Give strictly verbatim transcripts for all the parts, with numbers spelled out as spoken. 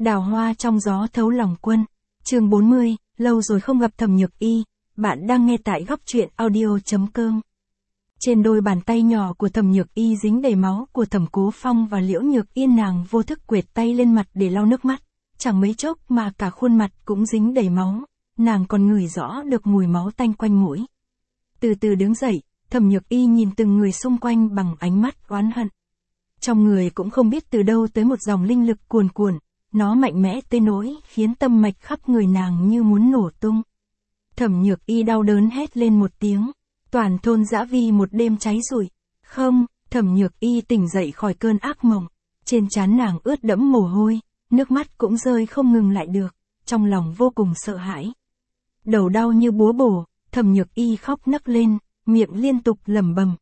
Đào hoa trong gió thấu lòng quân. Chương bốn mươi, lâu rồi không gặp Thẩm Nhược Y. Bạn đang nghe tại góc truyện audio chấm com. Trên đôi bàn tay nhỏ của Thẩm Nhược Y dính đầy máu của Thẩm Cố Phong và Liễu Nhược Yên, nàng vô thức quệt tay lên mặt để lau nước mắt. Chẳng mấy chốc mà cả khuôn mặt cũng dính đầy máu, nàng còn ngửi rõ được mùi máu tanh quanh mũi. Từ từ đứng dậy, Thẩm Nhược Y nhìn từng người xung quanh bằng ánh mắt oán hận. Trong người cũng không biết từ đâu tới một dòng linh lực cuồn cuộn, nó mạnh mẽ tới nỗi khiến tâm mạch khắp người nàng như muốn nổ tung. Thẩm Nhược Y đau đớn hét lên một tiếng, toàn thôn dã vì một đêm cháy rụi. Không, Thẩm Nhược Y tỉnh dậy khỏi cơn ác mộng, trên trán nàng ướt đẫm mồ hôi, nước mắt cũng rơi không ngừng lại được, trong lòng vô cùng sợ hãi. Đầu đau như búa bổ, Thẩm Nhược Y khóc nấc lên, miệng liên tục lẩm bẩm.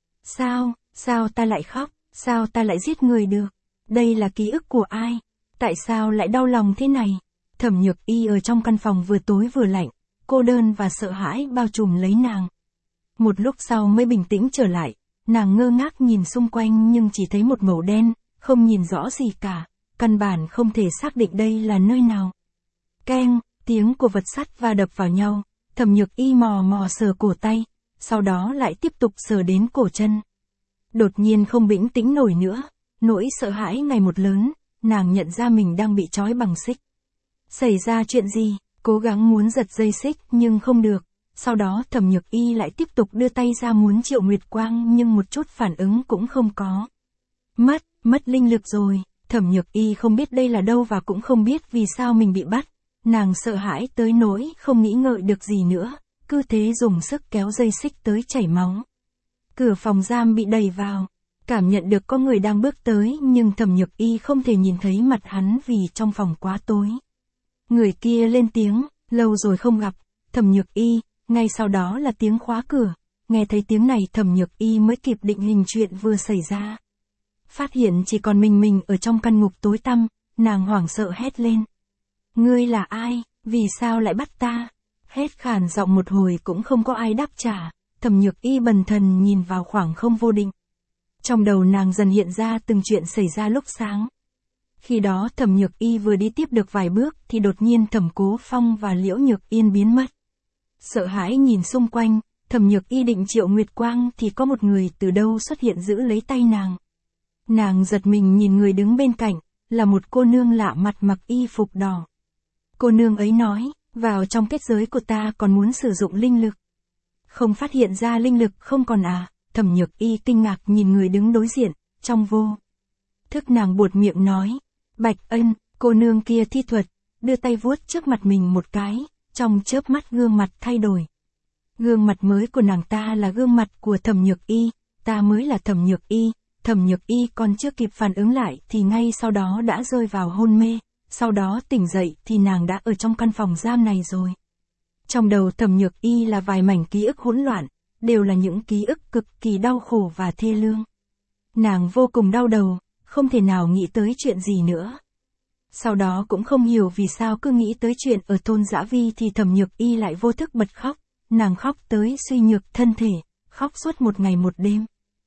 Sao, sao ta lại khóc, sao ta lại giết người được? Đây là ký ức của ai? Tại sao lại đau lòng thế này? Thẩm Nhược Y ở trong căn phòng vừa tối vừa lạnh, cô đơn và sợ hãi bao trùm lấy nàng. Một lúc sau mới bình tĩnh trở lại, nàng ngơ ngác nhìn xung quanh nhưng chỉ thấy một màu đen, không nhìn rõ gì cả, căn bản không thể xác định đây là nơi nào. Keng, tiếng của vật sắt va đập vào nhau, Thẩm Nhược Y mò mò sờ cổ tay, sau đó lại tiếp tục sờ đến cổ chân. Đột nhiên không bình tĩnh nổi nữa, nỗi sợ hãi ngày một lớn, nàng nhận ra mình đang bị trói bằng xích. Xảy ra chuyện gì? Cố gắng muốn giật dây xích nhưng không được. Sau đó Thẩm Nhược Y lại tiếp tục đưa tay ra muốn triệu Nguyệt Quang nhưng một chút phản ứng cũng không có. Mất, mất linh lực rồi. Thẩm Nhược Y không biết đây là đâu và cũng không biết vì sao mình bị bắt. Nàng sợ hãi tới nỗi không nghĩ ngợi được gì nữa, cứ thế dùng sức kéo dây xích tới chảy máu. Cửa phòng giam bị đẩy vào, cảm nhận được có người đang bước tới nhưng Thẩm Nhược Y không thể nhìn thấy mặt hắn vì trong phòng quá tối. Người kia lên tiếng, lâu rồi không gặp, Thẩm Nhược Y, ngay sau đó là tiếng khóa cửa, nghe thấy tiếng này Thẩm Nhược Y mới kịp định hình chuyện vừa xảy ra. Phát hiện chỉ còn mình mình ở trong căn ngục tối tăm, nàng hoảng sợ hét lên. Ngươi là ai, vì sao lại bắt ta? Hét khàn giọng một hồi cũng không có ai đáp trả, Thẩm Nhược Y bần thần nhìn vào khoảng không vô định. Trong đầu nàng dần hiện ra từng chuyện xảy ra lúc sáng. Khi đó Thẩm Nhược Y vừa đi tiếp được vài bước thì đột nhiên Thẩm Cố Phong và Liễu Nhược Yên biến mất. Sợ hãi nhìn xung quanh, Thẩm Nhược Y định triệu Nguyệt Quang thì có một người từ đâu xuất hiện giữ lấy tay nàng. Nàng giật mình nhìn người đứng bên cạnh, là một cô nương lạ mặt mặc y phục đỏ. Cô nương ấy nói, vào trong kết giới của ta còn muốn sử dụng linh lực. Không phát hiện ra linh lực không còn à? Thẩm Nhược Y kinh ngạc nhìn người đứng đối diện, trong vô thức nàng buột miệng nói. Bạch Ân, cô nương kia thi thuật, đưa tay vuốt trước mặt mình một cái, trong chớp mắt gương mặt thay đổi. Gương mặt mới của nàng ta là gương mặt của Thẩm Nhược Y, ta mới là Thẩm Nhược Y. Thẩm Nhược Y còn chưa kịp phản ứng lại thì ngay sau đó đã rơi vào hôn mê, sau đó tỉnh dậy thì nàng đã ở trong căn phòng giam này rồi. Trong đầu Thẩm Nhược Y là vài mảnh ký ức hỗn loạn, đều là những ký ức cực kỳ đau khổ và thê lương. Nàng vô cùng đau đầu, không thể nào nghĩ tới chuyện gì nữa. Sau đó cũng không hiểu vì sao cứ nghĩ tới chuyện ở thôn Dã Vi thì Thẩm Nhược Y lại vô thức bật khóc, nàng khóc tới suy nhược thân thể, khóc suốt một ngày một đêm.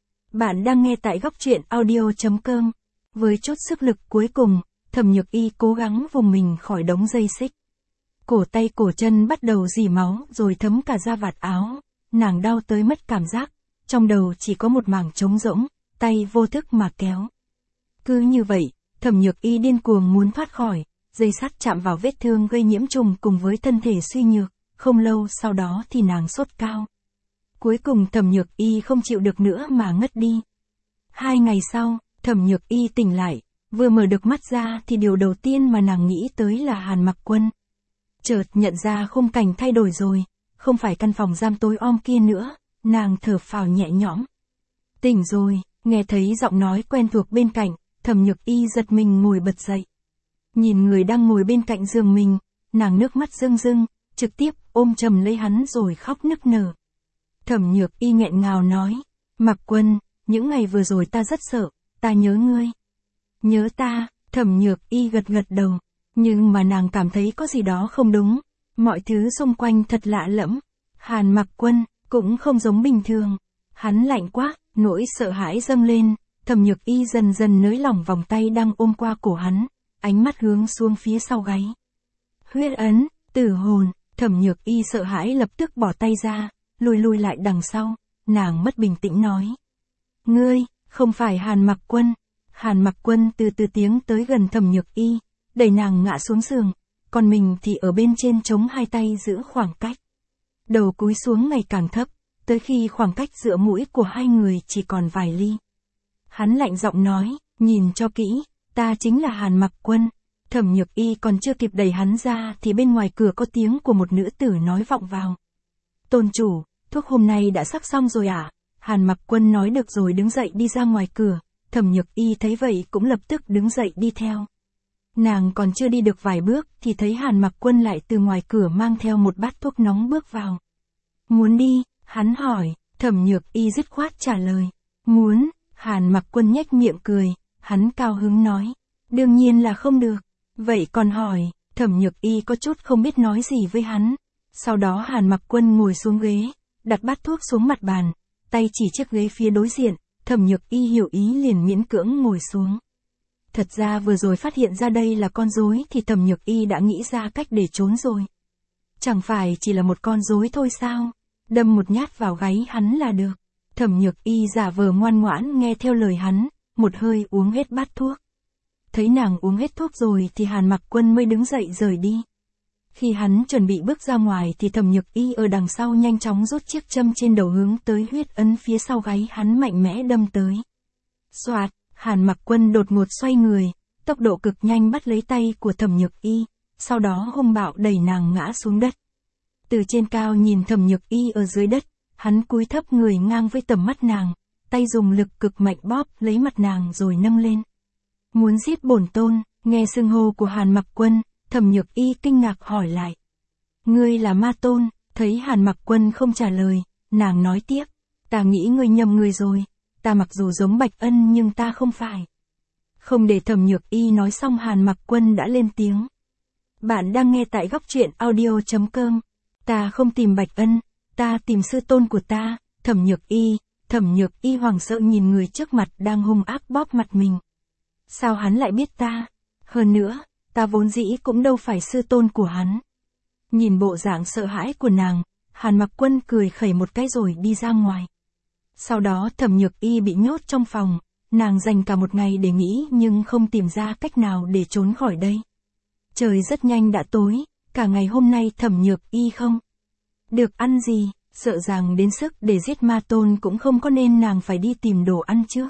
Bạn đang nghe tại góc truyện audio chấm com. Với chút sức lực cuối cùng, Thẩm Nhược Y cố gắng vùng mình khỏi đống dây xích. Cổ tay cổ chân bắt đầu rỉ máu rồi thấm cả da vạt áo, nàng đau tới mất cảm giác, trong đầu chỉ có một mảng trống rỗng, tay vô thức mà kéo. Cứ như vậy, Thẩm Nhược Y điên cuồng muốn thoát khỏi, dây sắt chạm vào vết thương gây nhiễm trùng cùng với thân thể suy nhược, không lâu sau đó thì nàng sốt cao. Cuối cùng Thẩm Nhược Y không chịu được nữa mà ngất đi. Hai ngày sau, Thẩm Nhược Y tỉnh lại, vừa mở được mắt ra thì điều đầu tiên mà nàng nghĩ tới là Hàn Mặc Quân. Chợt nhận ra khung cảnh thay đổi rồi, không phải căn phòng giam tối om kia nữa, nàng thở phào nhẹ nhõm. Tỉnh rồi, nghe thấy giọng nói quen thuộc bên cạnh, Thẩm Nhược Y giật mình ngồi bật dậy. Nhìn người đang ngồi bên cạnh giường mình, nàng nước mắt rưng rưng, trực tiếp ôm chầm lấy hắn rồi khóc nức nở. Thẩm Nhược Y nghẹn ngào nói, Mặc Quân, những ngày vừa rồi ta rất sợ, ta nhớ ngươi. Nhớ ta, Thẩm Nhược Y gật gật đầu, nhưng mà nàng cảm thấy có gì đó không đúng, mọi thứ xung quanh thật lạ lẫm. Hàn Mặc Quân, cũng không giống bình thường, hắn lạnh quá, nỗi sợ hãi dâng lên, Thẩm Nhược Y dần dần nới lỏng vòng tay đang ôm qua cổ hắn, ánh mắt hướng xuống phía sau gáy. Huyết ấn, tử hồn, Thẩm Nhược Y sợ hãi lập tức bỏ tay ra, lùi lùi lại đằng sau, nàng mất bình tĩnh nói. Ngươi, không phải Hàn Mặc Quân. Hàn Mặc Quân từ từ tiến tới gần Thẩm Nhược Y, đẩy nàng ngã xuống giường, còn mình thì ở bên trên chống hai tay giữ khoảng cách. Đầu cúi xuống ngày càng thấp, tới khi khoảng cách giữa mũi của hai người chỉ còn vài ly. Hắn lạnh giọng nói, nhìn cho kỹ, ta chính là Hàn Mặc Quân. Thẩm Nhược Y còn chưa kịp đẩy hắn ra thì bên ngoài cửa có tiếng của một nữ tử nói vọng vào. Tôn chủ, thuốc hôm nay đã sắc xong rồi à? Hàn Mặc Quân nói được rồi đứng dậy đi ra ngoài cửa, Thẩm Nhược Y thấy vậy cũng lập tức đứng dậy đi theo. Nàng còn chưa đi được vài bước thì thấy Hàn Mặc Quân lại từ ngoài cửa mang theo một bát thuốc nóng bước vào. Muốn đi? Hắn hỏi, Thẩm Nhược Y dứt khoát trả lời. Muốn, Hàn Mặc Quân nhếch miệng cười, hắn cao hứng nói. Đương nhiên là không được. Vậy còn hỏi, Thẩm Nhược Y có chút không biết nói gì với hắn. Sau đó Hàn Mặc Quân ngồi xuống ghế, đặt bát thuốc xuống mặt bàn, tay chỉ chiếc ghế phía đối diện, Thẩm Nhược Y hiểu ý liền miễn cưỡng ngồi xuống. Thật ra vừa rồi phát hiện ra đây là con rối thì Thẩm Nhược Y đã nghĩ ra cách để trốn rồi. Chẳng phải chỉ là một con rối thôi sao? Đâm một nhát vào gáy hắn là được. Thẩm Nhược Y giả vờ ngoan ngoãn nghe theo lời hắn, một hơi uống hết bát thuốc. Thấy nàng uống hết thuốc rồi thì Hàn Mặc Quân mới đứng dậy rời đi. Khi hắn chuẩn bị bước ra ngoài thì Thẩm Nhược Y ở đằng sau nhanh chóng rút chiếc châm trên đầu hướng tới huyết ấn phía sau gáy hắn mạnh mẽ đâm tới. Soạt, Hàn Mặc Quân đột ngột xoay người, tốc độ cực nhanh bắt lấy tay của Thẩm Nhược Y, sau đó hung bạo đẩy nàng ngã xuống đất. Từ trên cao nhìn Thẩm Nhược Y ở dưới đất, hắn cúi thấp người ngang với tầm mắt nàng, tay dùng lực cực mạnh bóp lấy mặt nàng rồi nâng lên. Muốn giết bổn tôn? Nghe xưng hô của Hàn Mặc Quân, Thẩm Nhược Y kinh ngạc hỏi lại. Ngươi là ma tôn? Thấy Hàn Mặc Quân không trả lời, nàng nói tiếp. Ta nghĩ ngươi nhầm người rồi, ta mặc dù giống Bạch Ân nhưng ta không phải. Không để Thẩm Nhược Y nói xong Hàn Mặc Quân đã lên tiếng. Bạn đang nghe tại góc truyện audio chấm com. Ta không tìm Bạch Ân, ta tìm sư tôn của ta, Thẩm Nhược Y. Thẩm Nhược Y hoảng sợ nhìn người trước mặt đang hung ác bóp mặt mình. Sao hắn lại biết ta? Hơn nữa, ta vốn dĩ cũng đâu phải sư tôn của hắn. Nhìn bộ dạng sợ hãi của nàng, Hàn Mặc Quân cười khẩy một cái rồi đi ra ngoài. Sau đó Thẩm Nhược Y bị nhốt trong phòng, nàng dành cả một ngày để nghĩ nhưng không tìm ra cách nào để trốn khỏi đây. Trời rất nhanh đã tối, cả ngày hôm nay Thẩm Nhược Y không được ăn gì, sợ rằng đến sức để giết ma tôn cũng không có nên nàng phải đi tìm đồ ăn trước.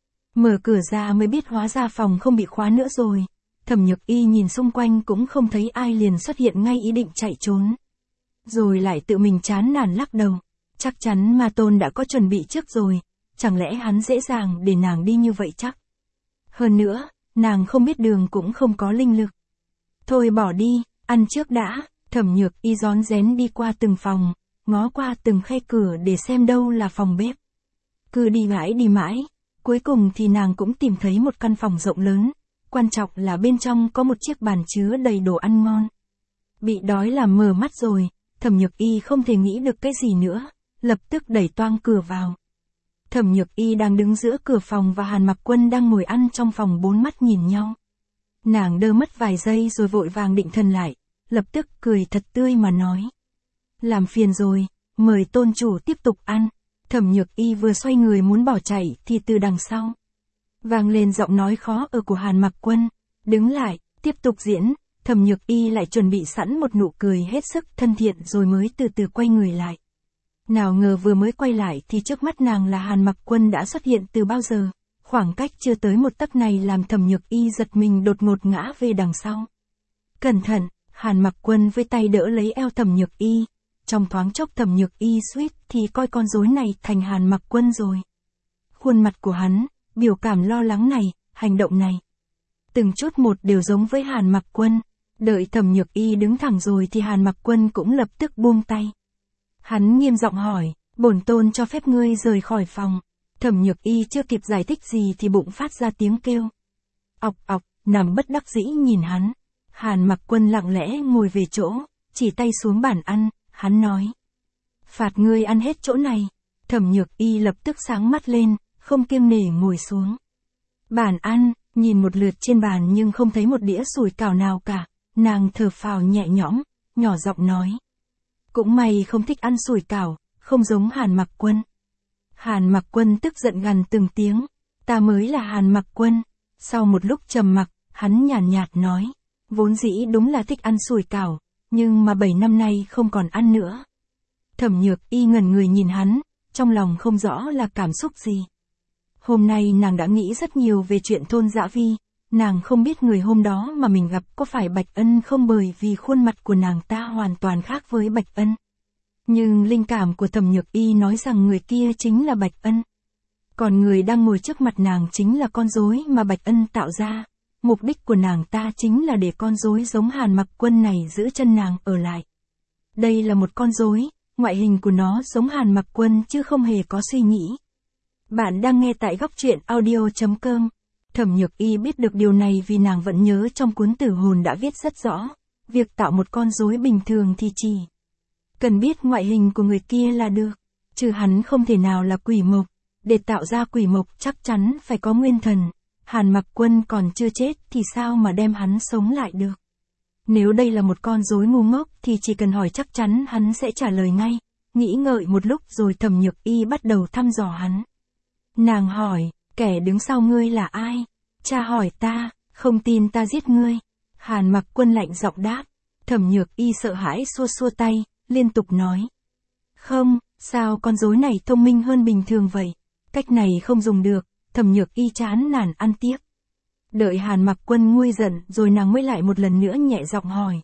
Mở cửa ra mới biết hóa ra phòng không bị khóa nữa rồi. Thẩm Nhược Y nhìn xung quanh cũng không thấy ai liền xuất hiện ngay ý định chạy trốn. Rồi lại tự mình chán nản lắc đầu. Chắc chắn ma tôn đã có chuẩn bị trước rồi, chẳng lẽ hắn dễ dàng để nàng đi như vậy chắc. Hơn nữa, nàng không biết đường cũng không có linh lực. Thôi bỏ đi, ăn trước đã. Thẩm Nhược Y rón rén đi qua từng phòng, ngó qua từng khe cửa để xem đâu là phòng bếp. Cứ đi mãi đi mãi, cuối cùng thì nàng cũng tìm thấy một căn phòng rộng lớn, quan trọng là bên trong có một chiếc bàn chứa đầy đồ ăn ngon. Bị đói làm mờ mắt rồi, Thẩm Nhược Y không thể nghĩ được cái gì nữa, lập tức đẩy toang cửa vào. Thẩm Nhược Y đang đứng giữa cửa phòng và Hàn Mặc Quân đang ngồi ăn trong phòng bốn mắt nhìn nhau. Nàng đơ mất vài giây rồi vội vàng định thần lại, lập tức cười thật tươi mà nói. Làm phiền rồi, mời tôn chủ tiếp tục ăn. Thẩm Nhược Y vừa xoay người muốn bỏ chạy thì từ đằng sau vang lên giọng nói khó ở của Hàn Mặc Quân. Đứng lại, tiếp tục diễn. Thẩm Nhược Y lại chuẩn bị sẵn một nụ cười hết sức thân thiện rồi mới từ từ quay người lại. Nào ngờ vừa mới quay lại thì trước mắt nàng là Hàn Mặc Quân đã xuất hiện từ bao giờ. Khoảng cách chưa tới một tấc này làm Thẩm Nhược Y giật mình đột ngột ngã về đằng sau. Cẩn thận, Hàn Mặc Quân với tay đỡ lấy eo Thẩm Nhược Y. Trong thoáng chốc Thẩm Nhược Y suýt thì coi con rối này thành Hàn Mặc Quân rồi. Khuôn mặt của hắn, biểu cảm lo lắng này, hành động này, từng chút một đều giống với Hàn Mặc Quân. Đợi Thẩm Nhược Y đứng thẳng rồi thì Hàn Mặc Quân cũng lập tức buông tay. Hắn nghiêm giọng hỏi, bổn tôn cho phép ngươi rời khỏi phòng. Thẩm Nhược Y chưa kịp giải thích gì thì bụng phát ra tiếng kêu. Ọc ọc, nằm bất đắc dĩ nhìn hắn. Hàn Mặc Quân lặng lẽ ngồi về chỗ, chỉ tay xuống bàn ăn, hắn nói. Phạt ngươi ăn hết chỗ này. Thẩm Nhược Y lập tức sáng mắt lên, không kiêng nể ngồi xuống. Bàn ăn, Nhìn một lượt trên bàn nhưng không thấy một đĩa sủi cảo nào cả, nàng thở phào nhẹ nhõm, nhỏ giọng nói. Cũng may không thích ăn sủi cảo, không giống Hàn Mặc Quân. Hàn Mặc Quân tức giận gằn từng tiếng, ta mới là Hàn Mặc Quân. Sau một lúc trầm mặc, hắn nhàn nhạt, nhạt nói, vốn dĩ đúng là thích ăn sủi cảo, nhưng mà bảy năm nay không còn ăn nữa. Thẩm Nhược Y ngẩn người nhìn hắn, trong lòng không rõ là cảm xúc gì. Hôm nay nàng đã nghĩ rất nhiều về chuyện Thôn Dã Vi, nàng không biết người hôm đó mà mình gặp có phải Bạch Ân không, bởi vì khuôn mặt của nàng ta hoàn toàn khác với Bạch Ân. Nhưng linh cảm của Thẩm Nhược Y nói rằng người kia chính là Bạch Ân. Còn người đang ngồi trước mặt nàng chính là con rối mà Bạch Ân tạo ra. Mục đích của nàng ta chính là để con rối giống Hàn Mặc Quân này giữ chân nàng ở lại. Đây là một con rối, ngoại hình của nó giống Hàn Mặc Quân chứ không hề có suy nghĩ. Bạn đang nghe tại góc truyện audio chấm com. Thẩm Nhược Y biết được điều này vì nàng vẫn nhớ trong cuốn Tử Hồn đã viết rất rõ, việc tạo một con rối bình thường thì chỉ cần biết ngoại hình của người kia là được, chứ hắn không thể nào là quỷ mộc. Để tạo ra quỷ mộc chắc chắn phải có nguyên thần. Hàn Mặc Quân còn chưa chết thì sao mà đem hắn sống lại được. Nếu đây là một con rối ngu ngốc thì chỉ cần hỏi chắc chắn hắn sẽ trả lời ngay. Nghĩ ngợi một lúc rồi Thẩm Nhược Y bắt đầu thăm dò hắn. Nàng hỏi, kẻ đứng sau ngươi là ai? Cha hỏi ta, không tin ta giết ngươi. Hàn Mặc Quân lạnh giọng đáp. Thẩm Nhược Y sợ hãi xua xua tay, liên tục nói. Không, sao con rối này thông minh hơn bình thường vậy? Cách này không dùng được. Thẩm Nhược Y chán nản ăn tiếp. Đợi Hàn Mặc Quân nguôi giận rồi nàng mới lại một lần nữa nhẹ giọng hỏi.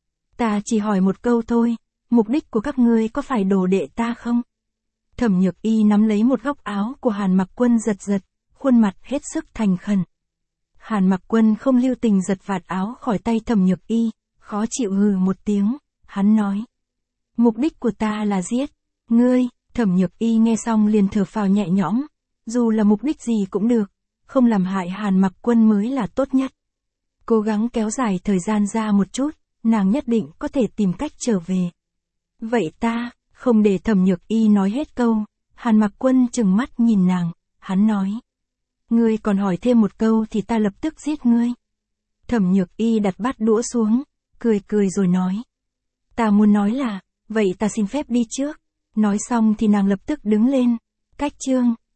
Ta chỉ hỏi một câu thôi, mục đích của các ngươi có phải đồ đệ ta không? Thẩm Nhược Y nắm lấy một góc áo của Hàn Mặc Quân giật giật, khuôn mặt hết sức thành khẩn. Hàn Mặc Quân không lưu tình giật vạt áo khỏi tay Thẩm Nhược Y, khó chịu hừ một tiếng, hắn nói. Mục đích của ta là giết ngươi. Thẩm Nhược Y nghe xong liền thở phào nhẹ nhõm. Dù là mục đích gì cũng được, không làm hại Hàn Mặc Quân mới là tốt nhất. Cố gắng kéo dài thời gian ra một chút, nàng nhất định có thể tìm cách trở về. Vậy ta, không để Thẩm Nhược Y nói hết câu, Hàn Mặc Quân trừng mắt nhìn nàng, hắn nói. Ngươi còn hỏi thêm một câu thì ta lập tức giết ngươi. Thẩm Nhược Y đặt bát đũa xuống, cười cười rồi nói. Ta muốn nói là, vậy ta xin phép đi trước. Nói xong thì nàng lập tức đứng lên. Cách chương